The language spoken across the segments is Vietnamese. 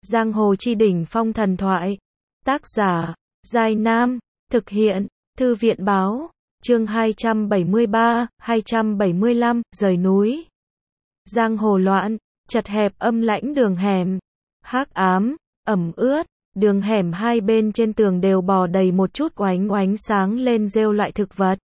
Giang hồ chi đỉnh phong thần thoại. Tác giả, Giai Nam. Thực hiện, Thư viện báo. Chương 273, 275, rời núi. Giang hồ loạn, chật hẹp âm lãnh đường hẻm. Hắc ám, ẩm ướt, đường hẻm hai bên trên tường đều bò đầy một chút oánh oánh sáng lên rêu loại thực vật.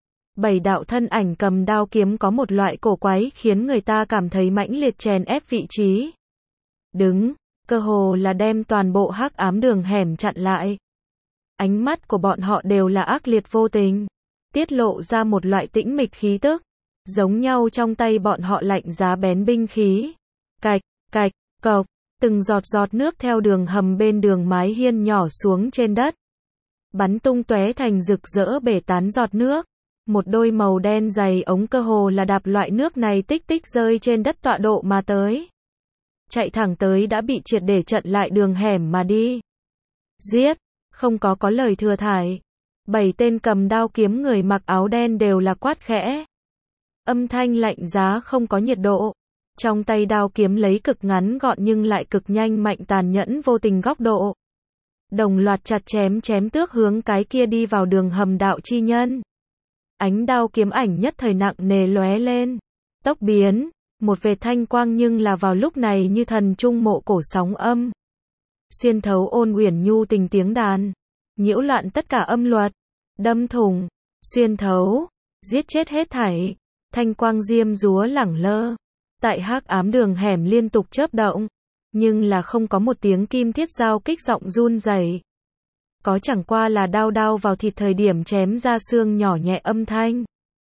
7 đạo thân ảnh cầm đao kiếm có một loại cổ quái khiến người ta cảm thấy mãnh liệt chèn ép vị trí. Đứng, cơ hồ là đem toàn bộ hắc ám đường hẻm chặn lại. Ánh mắt của bọn họ đều là ác liệt vô tình, tiết lộ ra một loại tĩnh mịch khí tức, giống nhau trong tay bọn họ lạnh giá bén binh khí. Cạch, cạch, cộc, từng giọt giọt nước theo đường hầm bên đường mái hiên nhỏ xuống trên đất, bắn tung tóe thành rực rỡ bể tán giọt nước. Một đôi màu đen dày ống cơ hồ là đạp loại nước này tích tích rơi trên đất tọa độ mà tới. Chạy thẳng tới đã bị triệt để chặn lại đường hẻm mà đi. Giết, không có lời thừa thải. 7 tên cầm đao kiếm người mặc áo đen đều là quát khẽ. Âm thanh lạnh giá không có nhiệt độ. Trong tay đao kiếm lấy cực ngắn gọn nhưng lại cực nhanh mạnh tàn nhẫn vô tình góc độ. Đồng loạt chặt chém tước hướng cái kia đi vào đường hầm đạo chi nhân. Ánh đao kiếm ảnh nhất thời nặng nề lóe lên, tốc biến, một vệt thanh quang nhưng là vào lúc này như thần trung mộ cổ sóng âm. Xuyên thấu ôn uyển nhu tình tiếng đàn, nhiễu loạn tất cả âm luật, đâm thủng, xuyên thấu, giết chết hết thảy, thanh quang diêm dúa lẳng lơ. Tại hắc ám đường hẻm liên tục chớp động, nhưng là không có một tiếng kim thiết giao kích giọng run rẩy. Có chẳng qua là đao vào thịt thời điểm chém ra xương nhỏ nhẹ âm thanh.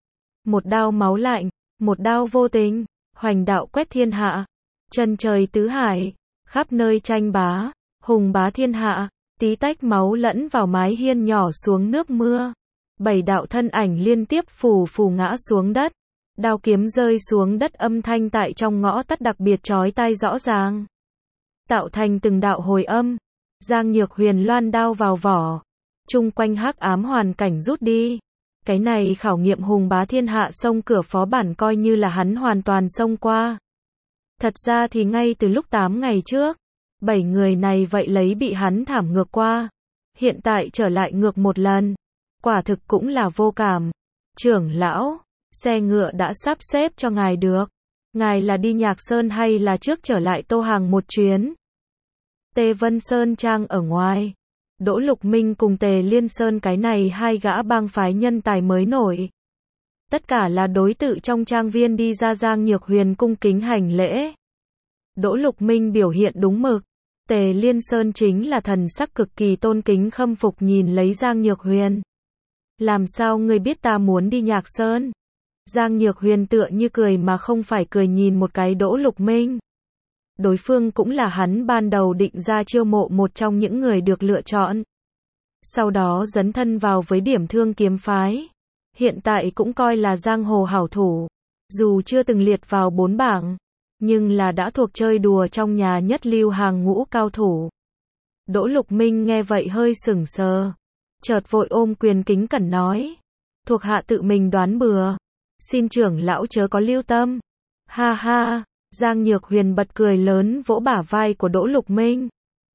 Một đao máu lạnh, một đao vô tình, hoành đạo quét thiên hạ. Chân trời tứ hải, khắp nơi tranh bá, hùng bá thiên hạ, tí tách máu lẫn vào mái hiên nhỏ xuống nước mưa. 7 đạo thân ảnh liên tiếp phù ngã xuống đất. Đao kiếm rơi xuống đất âm thanh tại trong ngõ tắt đặc biệt chói tai rõ ràng, tạo thành từng đạo hồi âm. Giang Nhược Huyền loan đao vào vỏ, chung quanh hắc ám hoàn cảnh rút đi. Cái này khảo nghiệm hùng bá thiên hạ xông cửa phó bản coi như là hắn hoàn toàn xông qua. Thật ra thì ngay từ lúc 8 ngày trước, 7 người này vậy lấy bị hắn thảm ngược qua. Hiện tại trở lại ngược một lần, quả thực cũng là vô cảm. Trưởng lão, xe ngựa đã sắp xếp cho ngài được. Ngài là đi Nhạc Sơn hay là trước trở lại Tô Hàng một chuyến? Tề Vân Sơn Trang ở ngoài, Đỗ Lục Minh cùng Tề Liên Sơn cái này hai gã bang phái nhân tài mới nổi. Tất cả là đối tự trong trang viên đi ra. Giang Nhược Huyền cung kính hành lễ. Đỗ Lục Minh biểu hiện đúng mực. Tề Liên Sơn chính là thần sắc cực kỳ tôn kính khâm phục nhìn lấy Giang Nhược Huyền. Làm sao ngươi biết ta muốn đi Nhạc Sơn? Giang Nhược Huyền tựa như cười mà không phải cười nhìn một cái Đỗ Lục Minh. Đối phương cũng là hắn ban đầu định ra chiêu mộ một trong những người được lựa chọn. Sau đó dấn thân vào với Điểm Thương kiếm phái. Hiện tại cũng coi là giang hồ hảo thủ. Dù chưa từng liệt vào 4 bảng, nhưng là đã thuộc chơi đùa trong nhà nhất lưu hàng ngũ cao thủ. Đỗ Lục Minh nghe vậy hơi sững sờ, chợt vội ôm quyền kính cẩn nói. Thuộc hạ tự mình đoán bừa. Xin trưởng lão chớ có lưu tâm. Ha ha. Giang Nhược Huyền bật cười lớn vỗ bả vai của Đỗ Lục Minh.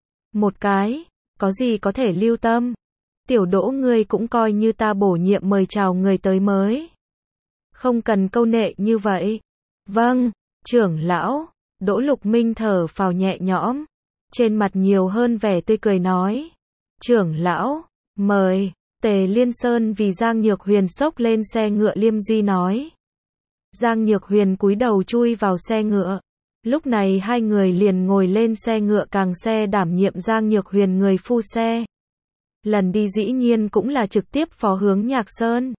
Một cái, có gì có thể lưu tâm. Tiểu Đỗ ngươi cũng coi như ta bổ nhiệm mời chào người tới mới. Không cần câu nệ như vậy. Vâng, trưởng lão. Đỗ Lục Minh thở phào nhẹ nhõm. Trên mặt nhiều hơn vẻ tươi cười nói. Trưởng lão, mời. Tề Liên Sơn vì Giang Nhược Huyền xốc lên xe ngựa liêm duy nói. Giang Nhược Huyền cúi đầu chui vào xe ngựa. Lúc này hai người liền ngồi lên xe ngựa càng xe đảm nhiệm Giang Nhược Huyền người phu xe. Lần đi dĩ nhiên cũng là trực tiếp phó hướng Nhạc Sơn.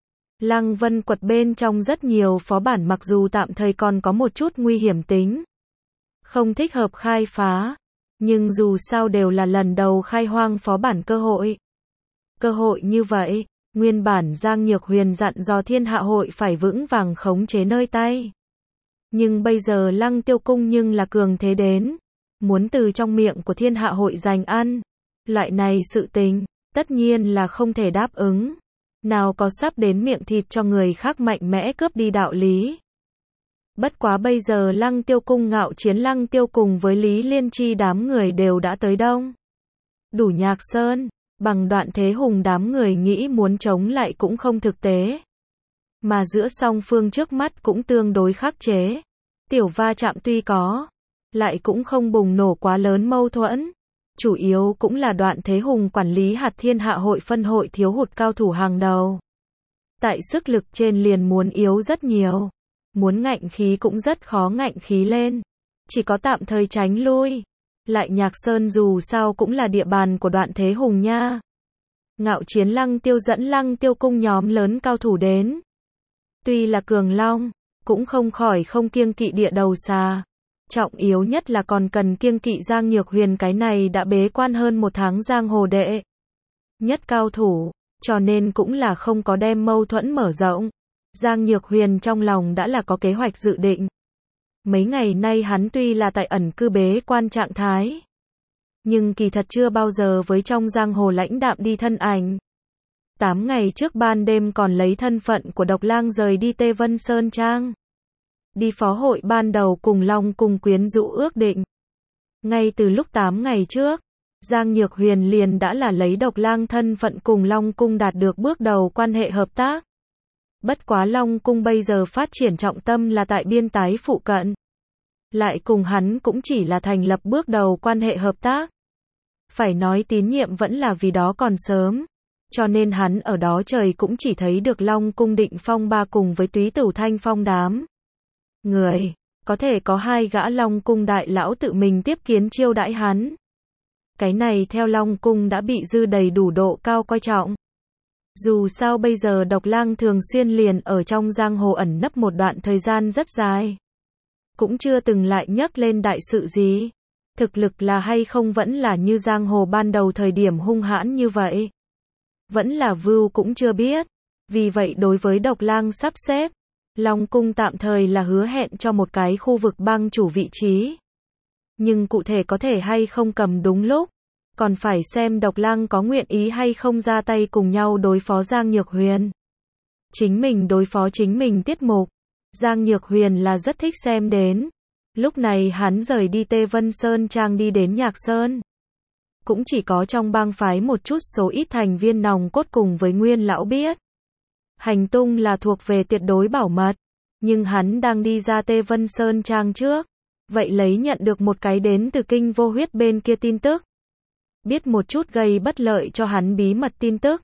Lăng Vân Quật bên trong rất nhiều phó bản mặc dù tạm thời còn có một chút nguy hiểm tính, không thích hợp khai phá, nhưng dù sao đều là lần đầu khai hoang phó bản cơ hội. Cơ hội như vậy, nguyên bản Giang Nhược Huyền dặn dò Thiên Hạ Hội phải vững vàng khống chế nơi tay. Nhưng bây giờ Lăng Tiêu Cung nhưng là cường thế đến, muốn từ trong miệng của Thiên Hạ Hội giành ăn. Loại này sự tình, tất nhiên là không thể đáp ứng. Nào có sắp đến miệng thịt cho người khác mạnh mẽ cướp đi đạo lý. Bất quá bây giờ Lăng Tiêu Cung Ngạo Chiến Lăng Tiêu cùng với Lý Liên Chi đám người đều đã tới đông đủ Nhạc Sơn, bằng Đoạn Thế Hùng đám người nghĩ muốn chống lại cũng không thực tế. Mà giữa song phương trước mắt cũng tương đối khắc chế. Tiểu va chạm tuy có, lại cũng không bùng nổ quá lớn mâu thuẫn. Chủ yếu cũng là Đoạn Thế Hùng quản lý hạt thiên hạ hội phân hội thiếu hụt cao thủ hàng đầu. Tại sức lực trên liền muốn yếu rất nhiều. Muốn ngạnh khí cũng rất khó ngạnh khí lên. Chỉ có tạm thời tránh lui. Lại Nhạc Sơn dù sao cũng là địa bàn của Đoạn Thế Hùng nha. Ngạo Chiến Lăng Tiêu dẫn Lăng Tiêu Cung nhóm lớn cao thủ đến. Tuy là cường long, cũng không khỏi không kiêng kỵ địa đầu xà. Trọng yếu nhất là còn cần kiêng kỵ Giang Nhược Huyền, cái này đã bế quan hơn 1 tháng giang hồ đệ nhất cao thủ, cho nên cũng là không có đem mâu thuẫn mở rộng. Giang Nhược Huyền trong lòng đã là có kế hoạch dự định. Mấy ngày nay hắn tuy là tại ẩn cư bế quan trạng thái, nhưng kỳ thật chưa bao giờ với trong giang hồ lãnh đạm đi thân ảnh. 8 ngày trước ban đêm còn lấy thân phận của độc lang rời đi Tê Vân Sơn Trang. Đi phó hội ban đầu cùng Long Cung quyến rũ ước định. Ngay từ lúc 8 ngày trước, Giang Nhược Huyền liền đã là lấy độc lang thân phận cùng Long Cung đạt được bước đầu quan hệ hợp tác. Bất quá Long Cung bây giờ phát triển trọng tâm là tại biên tái phụ cận. Lại cùng hắn cũng chỉ là thành lập bước đầu quan hệ hợp tác. Phải nói tín nhiệm vẫn là vì đó còn sớm. Cho nên hắn ở đó trời cũng chỉ thấy được Long Cung Định Phong ba cùng với Túy Tửu Thanh Phong đám người. Có thể có 2 gã Long Cung đại lão tự mình tiếp kiến chiêu đãi hắn. Cái này theo Long Cung đã bị dư đầy đủ độ cao coi trọng. Dù sao bây giờ độc lang thường xuyên liền ở trong giang hồ ẩn nấp một đoạn thời gian rất dài. Cũng chưa từng lại nhắc lên đại sự gì. Thực lực là hay không vẫn là như giang hồ ban đầu thời điểm hung hãn như vậy. Vẫn là vưu cũng chưa biết. Vì vậy đối với độc lang sắp xếp, Long Cung tạm thời là hứa hẹn cho một cái khu vực bang chủ vị trí. Nhưng cụ thể có thể hay không cầm đúng lúc, còn phải xem độc lang có nguyện ý hay không ra tay cùng nhau đối phó Giang Nhược Huyền. Chính mình đối phó chính mình tiết mục, Giang Nhược Huyền là rất thích xem đến. Lúc này hắn rời đi Tê Vân Sơn Trang đi đến Nhạc Sơn. Cũng chỉ có trong bang phái một chút số ít thành viên nòng cốt cùng với Nguyên lão biết. Hành tung là thuộc về tuyệt đối bảo mật, nhưng hắn đang đi ra Tê Vân Sơn Trang trước. Vậy lấy nhận được một cái đến từ Kinh Vô Huyết bên kia tin tức. Biết một chút gây bất lợi cho hắn bí mật tin tức.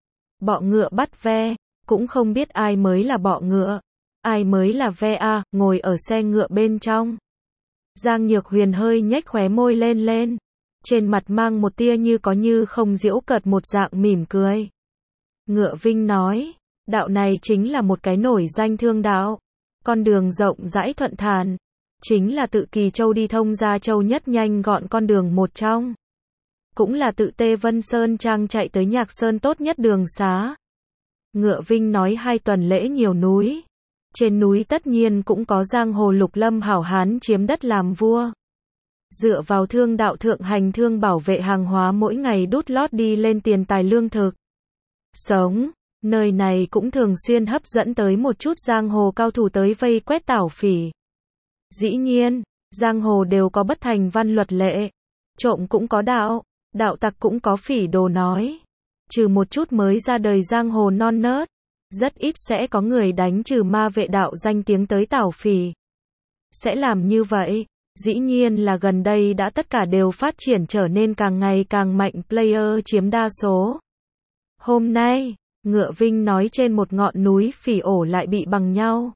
Bọ ngựa bắt ve, cũng không biết ai mới là bọ ngựa, ai mới là ve a, ngồi ở xe ngựa bên trong. Giang Nhược Huyền hơi nhếch khóe môi lên. Trên mặt mang một tia như có như không giễu cợt một dạng mỉm cười. Ngựa Vinh nói, đạo này chính là một cái nổi danh thương đạo. Con đường rộng rãi thuận thản. Chính là tự Kỳ Châu đi thông Gia Châu nhất nhanh gọn con đường một trong. Cũng là tự Tê Vân Sơn Trang chạy tới Nhạc Sơn tốt nhất đường xá. Ngựa Vinh nói 2 tuần lễ nhiều núi. Trên núi tất nhiên cũng có giang hồ lục lâm hảo hán chiếm đất làm vua. Dựa vào thương đạo thượng hành thương bảo vệ hàng hóa mỗi ngày đút lót đi lên tiền tài lương thực. Sống, nơi này cũng thường xuyên hấp dẫn tới một chút giang hồ cao thủ tới vây quét tảo phỉ. Dĩ nhiên, giang hồ đều có bất thành văn luật lệ. Trộm cũng có đạo, đạo tặc cũng có phỉ đồ nói. Trừ một chút mới ra đời giang hồ non nớt, rất ít sẽ có người đánh trừ ma vệ đạo danh tiếng tới tảo phỉ. Sẽ làm như vậy, dĩ nhiên là gần đây đã tất cả đều phát triển trở nên càng ngày càng mạnh, player chiếm đa số. Hôm nay, Ngựa Vinh nói trên một ngọn núi phỉ ổ lại bị bằng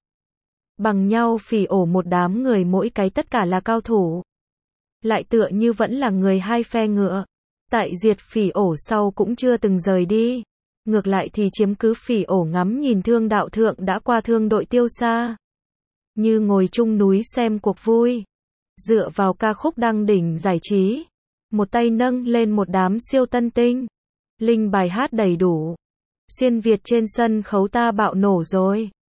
nhau phỉ ổ một đám người mỗi cái tất cả là cao thủ. Lại tựa như vẫn là người 2 phe ngựa. Tại diệt phỉ ổ sau cũng chưa từng rời đi. Ngược lại thì chiếm cứ phỉ ổ ngắm nhìn thương đạo thượng đã qua thương đội tiêu xa. Như ngồi chung núi xem cuộc vui. Dựa vào ca khúc đăng đỉnh giải trí. Một tay nâng lên một đám siêu tân tinh. Linh bài hát đầy đủ. Xuyên Việt trên sân khấu ta bạo nổ rồi.